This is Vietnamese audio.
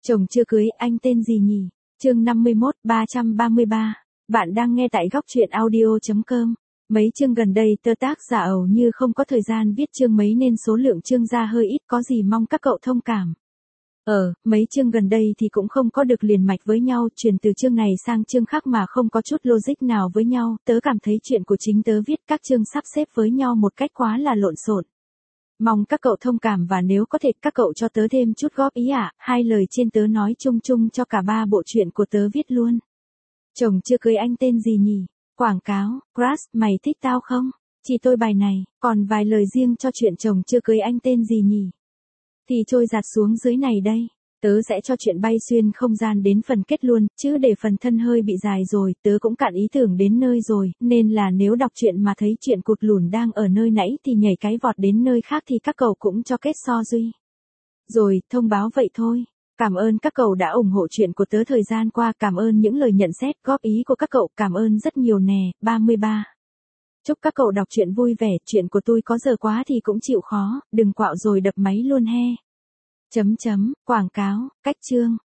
Chồng chưa cưới, anh tên gì nhỉ? Chương 51, 333. Bạn đang nghe tại góc truyện audio.com. Mấy chương gần đây tớ tác giả ẩu như không có thời gian viết chương mấy nên số lượng chương ra hơi ít, có gì mong các cậu thông cảm. Mấy chương gần đây thì cũng không có được liền mạch với nhau, chuyển từ chương này sang chương khác mà không có chút logic nào với nhau, tớ cảm thấy chuyện của chính tớ viết các chương sắp xếp với nhau một cách quá là lộn xộn. Mong các cậu thông cảm và nếu có thể các cậu cho tớ thêm chút góp ý ạ, hai lời trên tớ nói chung chung cho cả ba bộ truyện của tớ viết luôn. Chồng chưa cưới, anh tên gì nhỉ? Quảng cáo, Crush, mày thích tao không? Chỉ tôi bài này, còn vài lời riêng cho chuyện chồng chưa cưới anh tên gì nhỉ? Thì trôi giạt xuống dưới này đây. Tớ sẽ cho chuyện bay xuyên không gian đến phần kết luôn, chứ để phần thân hơi bị dài rồi, tớ cũng cạn ý tưởng đến nơi rồi, nên là nếu đọc truyện mà thấy chuyện cụt lủn đang ở nơi nãy thì nhảy cái vọt đến nơi khác thì các cậu cũng cho kết so duy. Rồi, thông báo vậy thôi. Cảm ơn các cậu đã ủng hộ chuyện của tớ thời gian qua, cảm ơn những lời nhận xét, góp ý của các cậu, cảm ơn rất nhiều nè. 33. Chúc các cậu đọc truyện vui vẻ, chuyện của tôi có giờ quá thì cũng chịu khó, đừng quạo rồi đập máy luôn he. Quảng cáo, cách chương.